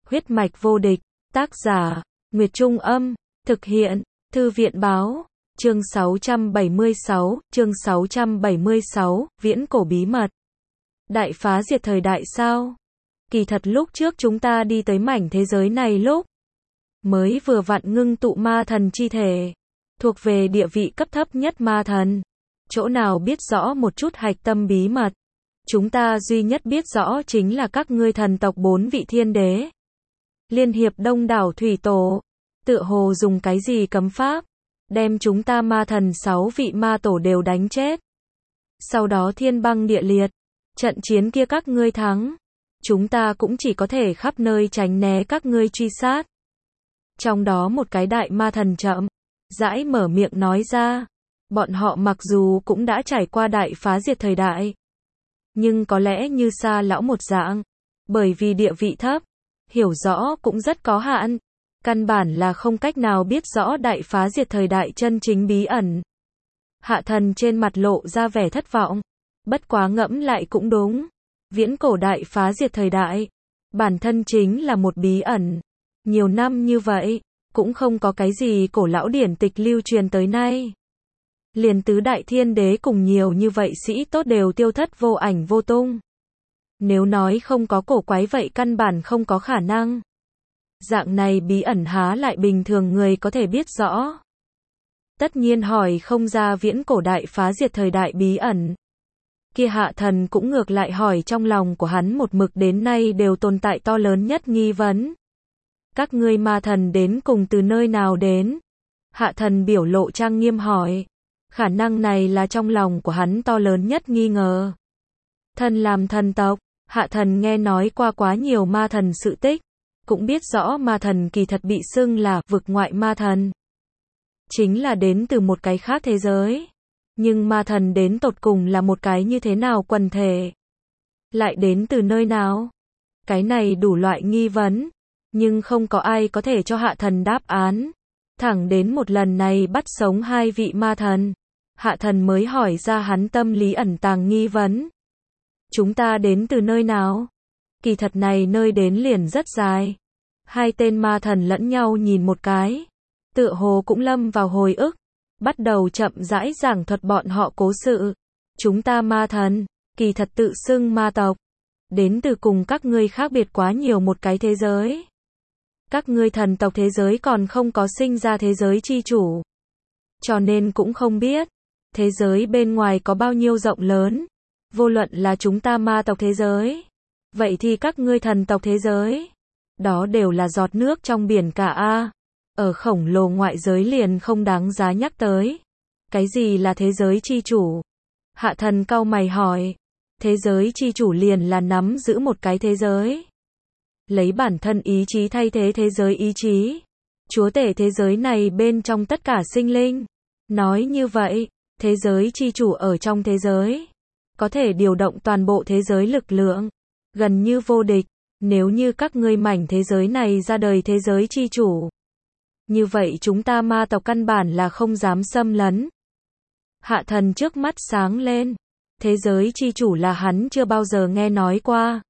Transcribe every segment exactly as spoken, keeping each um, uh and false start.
Huyết mạch vô địch, tác giả, Nguyệt Trung Âm, thực hiện, Thư viện Báo, chương sáu trăm bảy mươi sáu, chương sáu trăm bảy mươi sáu, viễn cổ bí mật. Đại phá diệt thời đại sao? Kỳ thật lúc trước chúng ta đi tới mảnh thế giới này lúc mới vừa vặn ngưng tụ ma thần chi thể, thuộc về địa vị cấp thấp nhất ma thần. Chỗ nào biết rõ một chút hạch tâm bí mật. Chúng ta duy nhất biết rõ chính là các ngươi thần tộc bốn vị thiên đế. Liên hiệp đông đảo thủy tổ. Tựa hồ dùng cái gì cấm pháp. Đem chúng ta ma thần sáu vị ma tổ đều đánh chết. Sau đó thiên băng địa liệt. Trận chiến kia các ngươi thắng. Chúng ta cũng chỉ có thể khắp nơi tránh né các ngươi truy sát. Trong đó một cái đại ma thần chậm rãi mở miệng nói ra. Bọn họ mặc dù cũng đã trải qua đại phá diệt thời đại. Nhưng có lẽ như Sa lão một dạng. Bởi vì địa vị thấp. Hiểu rõ cũng rất có hạn. Căn bản là không cách nào biết rõ đại phá diệt thời đại chân chính bí ẩn. Hạ thần trên mặt lộ ra vẻ thất vọng. Bất quá ngẫm lại cũng đúng. Viễn cổ đại phá diệt thời đại. Bản thân chính là một bí ẩn. Nhiều năm như vậy. Cũng không có cái gì cổ lão điển tịch lưu truyền tới nay. Liền tứ đại thiên đế cùng nhiều như vậy sĩ tốt đều tiêu thất vô ảnh vô tung. Nếu nói không có cổ quái vậy căn bản không có khả năng. Dạng này bí ẩn há lại bình thường người có thể biết rõ. Tất nhiên hỏi không ra viễn cổ đại phá diệt thời đại bí ẩn. Kia hạ thần cũng ngược lại hỏi trong lòng của hắn một mực đến nay đều tồn tại to lớn nhất nghi vấn. Các ngươi ma thần đến cùng từ nơi nào đến? Hạ thần biểu lộ trang nghiêm hỏi. Khả năng này là trong lòng của hắn to lớn nhất nghi ngờ. Thần làm thần tộc, hạ thần nghe nói qua quá nhiều ma thần sự tích, cũng biết rõ ma thần kỳ thật bị xưng là vực ngoại ma thần. Chính là đến từ một cái khác thế giới. Nhưng ma thần đến tột cùng là một cái như thế nào quần thể? Lại đến từ nơi nào? Cái này đủ loại nghi vấn, nhưng không có ai có thể cho hạ thần đáp án. Thẳng đến một lần này bắt sống hai vị ma thần. Hạ thần mới hỏi ra hắn tâm lý ẩn tàng nghi vấn. Chúng ta đến từ nơi nào? Kỳ thật này nơi đến liền rất dài. Hai tên ma thần lẫn nhau nhìn một cái. Tựa hồ cũng lâm vào hồi ức. Bắt đầu chậm rãi giảng thuật bọn họ cố sự. Chúng ta ma thần, kỳ thật tự xưng ma tộc. Đến từ cùng các ngươi khác biệt quá nhiều một cái thế giới. Các ngươi thần tộc thế giới còn không có sinh ra thế giới chi chủ. Cho nên cũng không biết. Thế giới bên ngoài có bao nhiêu rộng lớn. Vô luận là chúng ta ma tộc thế giới. Vậy thì các ngươi thần tộc thế giới. Đó đều là giọt nước trong biển cả a. Ở khổng lồ ngoại giới liền không đáng giá nhắc tới. Cái gì là thế giới chi chủ? Hạ thần cau mày hỏi. Thế giới chi chủ liền là nắm giữ một cái thế giới. Lấy bản thân ý chí thay thế thế giới ý chí. Chúa tể thế giới này bên trong tất cả sinh linh. Nói như vậy, thế giới chi chủ ở trong thế giới. Có thể điều động toàn bộ thế giới lực lượng. Gần như vô địch. Nếu như các ngươi mảnh thế giới này ra đời thế giới chi chủ. Như vậy chúng ta ma tộc căn bản là không dám xâm lấn. Hạ thần trước mắt sáng lên. Thế giới chi chủ là hắn chưa bao giờ nghe nói qua.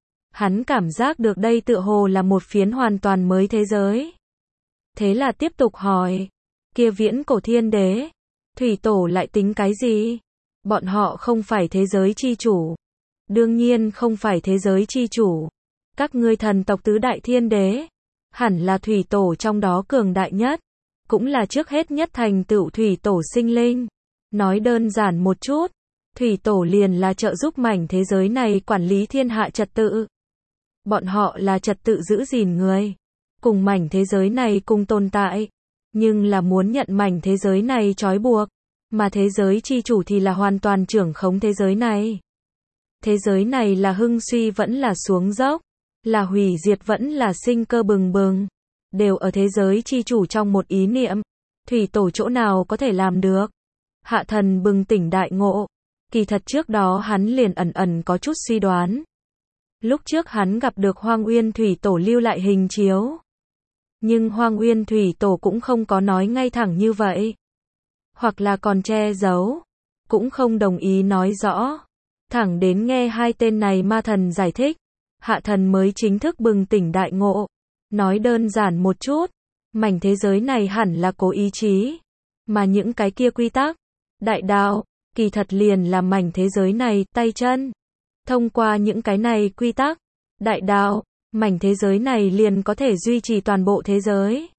Hắn cảm giác được đây tựa hồ là một phiến hoàn toàn mới thế giới. Thế là tiếp tục hỏi. Kia viễn cổ thiên đế. Thủy tổ lại tính cái gì? Bọn họ không phải thế giới chi chủ. Đương nhiên không phải thế giới chi chủ. Các ngươi thần tộc tứ đại thiên đế. Hẳn là thủy tổ trong đó cường đại nhất. Cũng là trước hết nhất thành tựu thủy tổ sinh linh. Nói đơn giản một chút. Thủy tổ liền là trợ giúp mảnh thế giới này quản lý thiên hạ trật tự. Bọn họ là trật tự giữ gìn người. Cùng mảnh thế giới này cùng tồn tại. Nhưng là muốn nhận mảnh thế giới này trói buộc. Mà thế giới chi chủ thì là hoàn toàn trưởng khống thế giới này. Thế giới này là hưng suy vẫn là xuống dốc. Là hủy diệt vẫn là sinh cơ bừng bừng. Đều ở thế giới chi chủ trong một ý niệm. Thủy tổ chỗ nào có thể làm được. Hạ thần bừng tỉnh đại ngộ. Kỳ thật trước đó hắn liền ẩn ẩn có chút suy đoán. Lúc trước hắn gặp được Hoang Uyên Thủy Tổ lưu lại hình chiếu. Nhưng Hoang Uyên Thủy Tổ cũng không có nói ngay thẳng như vậy. Hoặc là còn che giấu. Cũng không đồng ý nói rõ. Thẳng đến nghe hai tên này ma thần giải thích. Hạ thần mới chính thức bừng tỉnh đại ngộ. Nói đơn giản một chút, mảnh thế giới này hẳn là có ý chí, mà những cái kia quy tắc, đại đạo, kỳ thật liền là mảnh thế giới này, tay chân. Thông qua những cái này quy tắc, đại đạo, mảnh thế giới này liền có thể duy trì toàn bộ thế giới.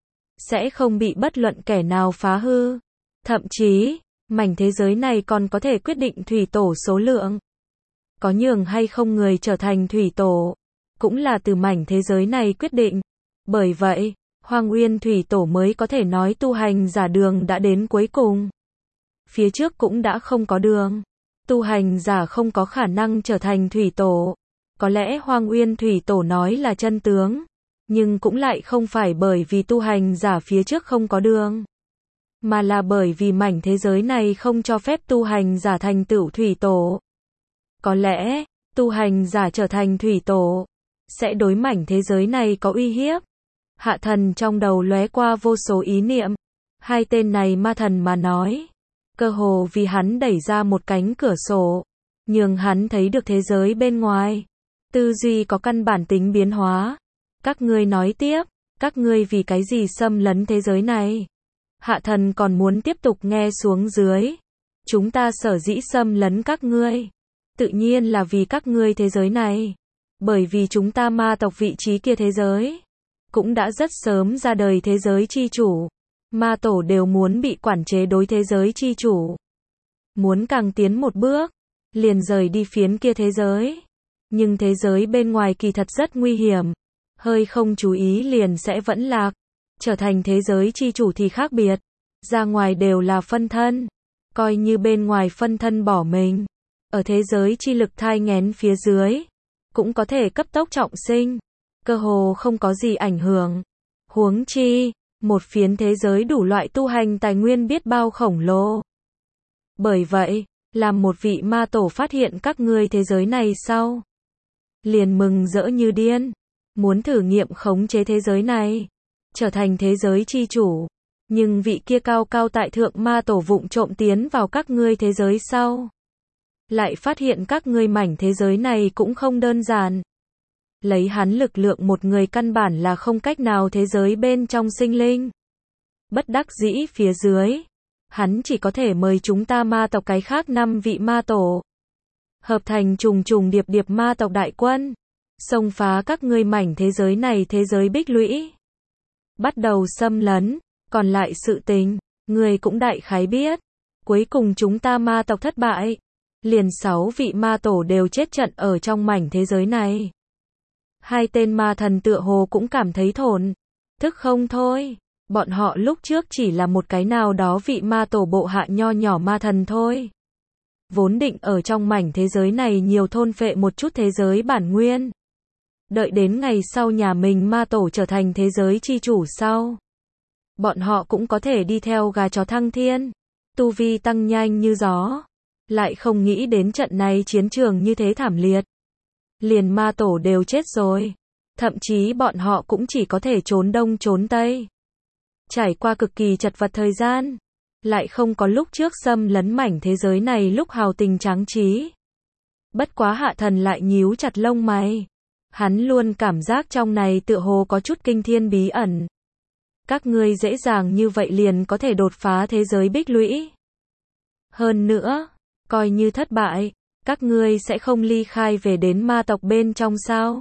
Sẽ không bị bất luận kẻ nào phá hư. Thậm chí, mảnh thế giới này còn có thể quyết định thủy tổ số lượng. Có nhường hay không người trở thành thủy tổ, cũng là từ mảnh thế giới này quyết định. Bởi vậy, Hoang Uyên thủy tổ mới có thể nói tu hành giả đường đã đến cuối cùng. Phía trước cũng đã không có đường. Tu hành giả không có khả năng trở thành thủy tổ. Có lẽ Hoang Uyên thủy tổ nói là chân tướng, nhưng cũng lại không phải bởi vì tu hành giả phía trước không có đường, mà là bởi vì mảnh thế giới này không cho phép tu hành giả thành tựu thủy tổ. Có lẽ, tu hành giả trở thành thủy tổ, sẽ đối mảnh thế giới này có uy hiếp. Hạ thần trong đầu lóe qua vô số ý niệm. Hai tên này ma thần mà nói, cơ hồ vì hắn đẩy ra một cánh cửa sổ, nhường hắn thấy được thế giới bên ngoài. Tư duy có căn bản tính biến hóa. Các ngươi nói tiếp, các ngươi vì cái gì xâm lấn thế giới này? Hạ thần còn muốn tiếp tục nghe xuống dưới. Chúng ta sở dĩ xâm lấn các ngươi, tự nhiên là vì các ngươi thế giới này. Bởi vì chúng ta ma tộc vị trí kia thế giới, cũng đã rất sớm ra đời thế giới chi chủ. Ma tổ đều muốn bị quản chế đối thế giới chi chủ. Muốn càng tiến một bước, liền rời đi phiến kia thế giới. Nhưng thế giới bên ngoài kỳ thật rất nguy hiểm. Hơi không chú ý liền sẽ vẫn lạc. Trở thành thế giới chi chủ thì khác biệt. Ra ngoài đều là phân thân. Coi như bên ngoài phân thân bỏ mình. Ở thế giới chi lực thai nghén phía dưới, cũng có thể cấp tốc trọng sinh. Cơ hồ không có gì ảnh hưởng. Huống chi, một phiến thế giới đủ loại tu hành tài nguyên biết bao khổng lồ. Bởi vậy, làm một vị ma tổ phát hiện các ngươi thế giới này sau, liền mừng rỡ như điên, muốn thử nghiệm khống chế thế giới này, trở thành thế giới chi chủ. Nhưng vị kia cao cao tại thượng ma tổ vụng trộm tiến vào các ngươi thế giới sau, lại phát hiện các ngươi mảnh thế giới này cũng không đơn giản. Lấy hắn lực lượng một người căn bản là không cách nào thế giới bên trong sinh linh. Bất đắc dĩ phía dưới, hắn chỉ có thể mời chúng ta ma tộc cái khác năm vị ma tổ, hợp thành trùng trùng điệp điệp ma tộc đại quân, xông phá các ngươi mảnh thế giới này thế giới bích lũy. Bắt đầu xâm lấn, còn lại sự tình, người cũng đại khái biết. Cuối cùng chúng ta ma tộc thất bại. Liền sáu vị ma tổ đều chết trận ở trong mảnh thế giới này. Hai tên ma thần tựa hồ cũng cảm thấy thổn thức không thôi. Bọn họ lúc trước chỉ là một cái nào đó vị ma tổ bộ hạ nho nhỏ ma thần thôi. Vốn định ở trong mảnh thế giới này nhiều thôn phệ một chút thế giới bản nguyên. Đợi đến ngày sau nhà mình ma tổ trở thành thế giới chi chủ sau, bọn họ cũng có thể đi theo gà chó thăng thiên, tu vi tăng nhanh như gió. Lại không nghĩ đến trận này chiến trường như thế thảm liệt. Liền ma tổ đều chết rồi. Thậm chí bọn họ cũng chỉ có thể trốn đông trốn tây. Trải qua cực kỳ chật vật thời gian. Lại không có lúc trước xâm lấn mảnh thế giới này lúc hào tình tráng trí. Bất quá hạ thần lại nhíu chặt lông mày. Hắn luôn cảm giác trong này tựa hồ có chút kinh thiên bí ẩn. Các ngươi dễ dàng như vậy liền có thể đột phá thế giới bích lũy. Hơn nữa, coi như thất bại, các ngươi sẽ không ly khai về đến ma tộc bên trong sao?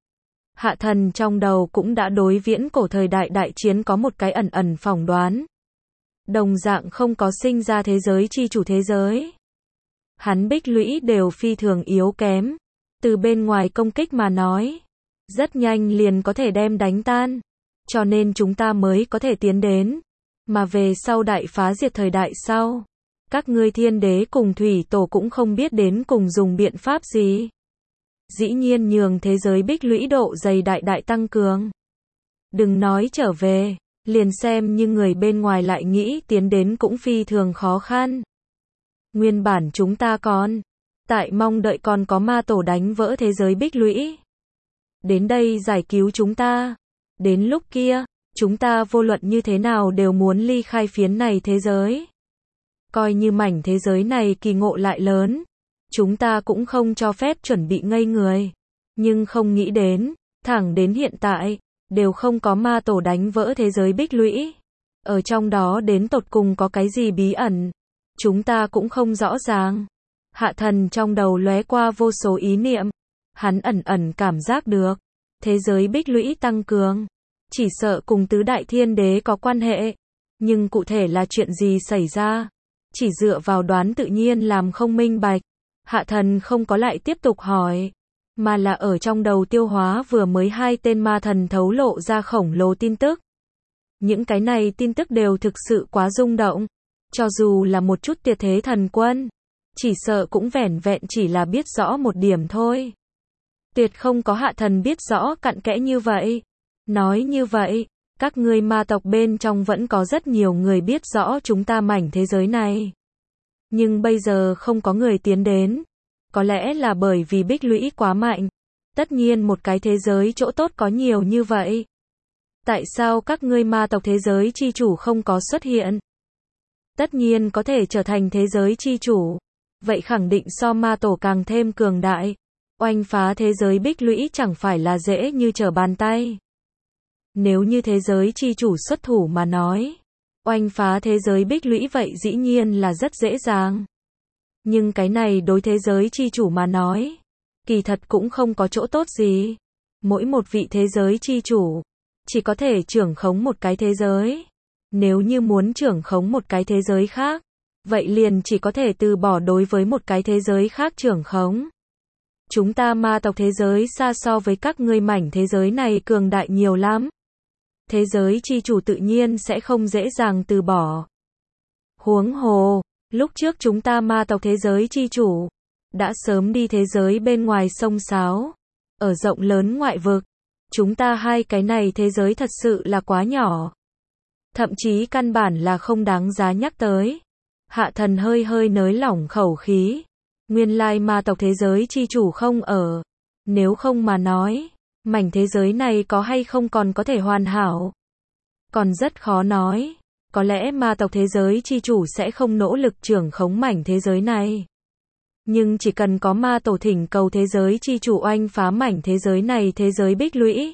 Hạ thần trong đầu cũng đã đối viễn cổ thời đại đại chiến có một cái ẩn ẩn phỏng đoán. Đồng dạng không có sinh ra thế giới chi chủ thế giới. Hắn bích lũy đều phi thường yếu kém. Từ bên ngoài công kích mà nói, rất nhanh liền có thể đem đánh tan. Cho nên chúng ta mới có thể tiến đến. Mà về sau đại phá diệt thời đại sau, các ngươi thiên đế cùng thủy tổ cũng không biết đến cùng dùng biện pháp gì. Dĩ nhiên nhường thế giới bích lũy độ dày đại đại tăng cường. Đừng nói trở về, liền xem như người bên ngoài lại nghĩ tiến đến cũng phi thường khó khăn. Nguyên bản chúng ta còn tại mong đợi còn có ma tổ đánh vỡ thế giới bích lũy. Đến đây giải cứu chúng ta. Đến lúc kia, chúng ta vô luận như thế nào đều muốn ly khai phiến này thế giới. Coi như mảnh thế giới này kỳ ngộ lại lớn, chúng ta cũng không cho phép chuẩn bị ngây người. Nhưng không nghĩ đến, thẳng đến hiện tại, đều không có ma tổ đánh vỡ thế giới bích lũy. Ở trong đó đến tột cùng có cái gì bí ẩn, chúng ta cũng không rõ ràng. Hạ thần trong đầu lóe qua vô số ý niệm, hắn ẩn ẩn cảm giác được, thế giới bích lũy tăng cường, chỉ sợ cùng tứ đại thiên đế có quan hệ, nhưng cụ thể là chuyện gì xảy ra, chỉ dựa vào đoán tự nhiên làm không minh bạch. Hạ thần không có lại tiếp tục hỏi, mà là ở trong đầu tiêu hóa vừa mới hai tên ma thần thấu lộ ra khổng lồ tin tức. Những cái này tin tức đều thực sự quá rung động, cho dù là một chút tuyệt thế thần quân, chỉ sợ cũng vẻn vẹn chỉ là biết rõ một điểm thôi. Tuyệt không có hạ thần biết rõ cặn kẽ như vậy. Nói như vậy, các ngươi ma tộc bên trong vẫn có rất nhiều người biết rõ chúng ta mảnh thế giới này. Nhưng bây giờ không có người tiến đến. Có lẽ là bởi vì bích lũy quá mạnh. Tất nhiên một cái thế giới chỗ tốt có nhiều như vậy. Tại sao các ngươi ma tộc thế giới chi chủ không có xuất hiện? Tất nhiên có thể trở thành thế giới chi chủ. Vậy khẳng định so ma tổ càng thêm cường đại. Oanh phá thế giới bích lũy chẳng phải là dễ như trở bàn tay. Nếu như thế giới chi chủ xuất thủ mà nói, oanh phá thế giới bích lũy vậy dĩ nhiên là rất dễ dàng. Nhưng cái này đối thế giới chi chủ mà nói, kỳ thật cũng không có chỗ tốt gì. Mỗi một vị thế giới chi chủ, chỉ có thể trưởng khống một cái thế giới. Nếu như muốn trưởng khống một cái thế giới khác, vậy liền chỉ có thể từ bỏ đối với một cái thế giới khác trưởng khống. Chúng ta ma tộc thế giới xa so với các ngươi mảnh thế giới này cường đại nhiều lắm. Thế giới chi chủ tự nhiên sẽ không dễ dàng từ bỏ. Huống hồ, lúc trước chúng ta ma tộc thế giới chi chủ, đã sớm đi thế giới bên ngoài sông Sáo, ở rộng lớn ngoại vực. Chúng ta hai cái này thế giới thật sự là quá nhỏ. Thậm chí căn bản là không đáng giá nhắc tới. Hạ thần hơi hơi nới lỏng khẩu khí. Nguyên lai ma tộc thế giới chi chủ không ở. Nếu không mà nói, mảnh thế giới này có hay không còn có thể hoàn hảo. Còn rất khó nói. Có lẽ ma tộc thế giới chi chủ sẽ không nỗ lực trưởng khống mảnh thế giới này. Nhưng chỉ cần có ma tổ thỉnh cầu thế giới chi chủ oanh phá mảnh thế giới này thế giới bích lũy.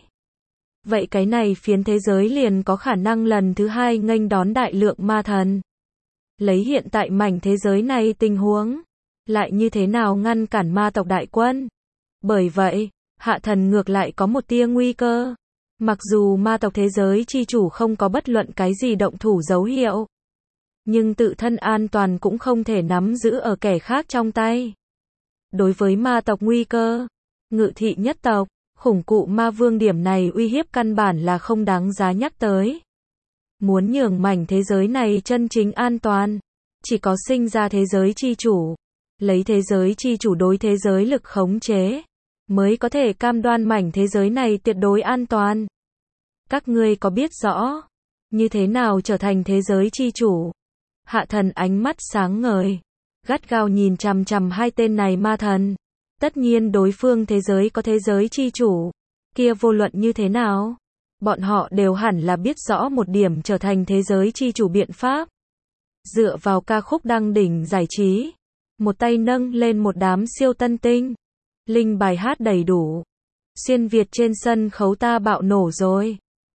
Vậy cái này phiến thế giới liền có khả năng lần thứ hai nghênh đón đại lượng ma thần. Lấy hiện tại mảnh thế giới này tình huống, lại như thế nào ngăn cản ma tộc đại quân? Bởi vậy, hạ thần ngược lại có một tia nguy cơ. Mặc dù ma tộc thế giới chi chủ không có bất luận cái gì động thủ dấu hiệu, nhưng tự thân an toàn cũng không thể nắm giữ ở kẻ khác trong tay. Đối với ma tộc nguy cơ, ngự thị nhất tộc, khủng cụ ma vương điểm này uy hiếp căn bản là không đáng giá nhắc tới. Muốn nhường mảnh thế giới này chân chính an toàn, chỉ có sinh ra thế giới chi chủ, lấy thế giới chi chủ đối thế giới lực khống chế, mới có thể cam đoan mảnh thế giới này tuyệt đối an toàn. Các ngươi có biết rõ, như thế nào trở thành thế giới chi chủ? Hạ thần ánh mắt sáng ngời, gắt gao nhìn chằm chằm hai tên này ma thần. Tất nhiên đối phương thế giới có thế giới chi chủ, kia vô luận như thế nào, bọn họ đều hẳn là biết rõ một điểm trở thành thế giới chi chủ biện pháp. Dựa vào ca khúc đăng đỉnh giải trí, một tay nâng lên một đám siêu tân tinh, linh bài hát đầy đủ, xuyên Việt trên sân khấu ta bạo nổ rồi.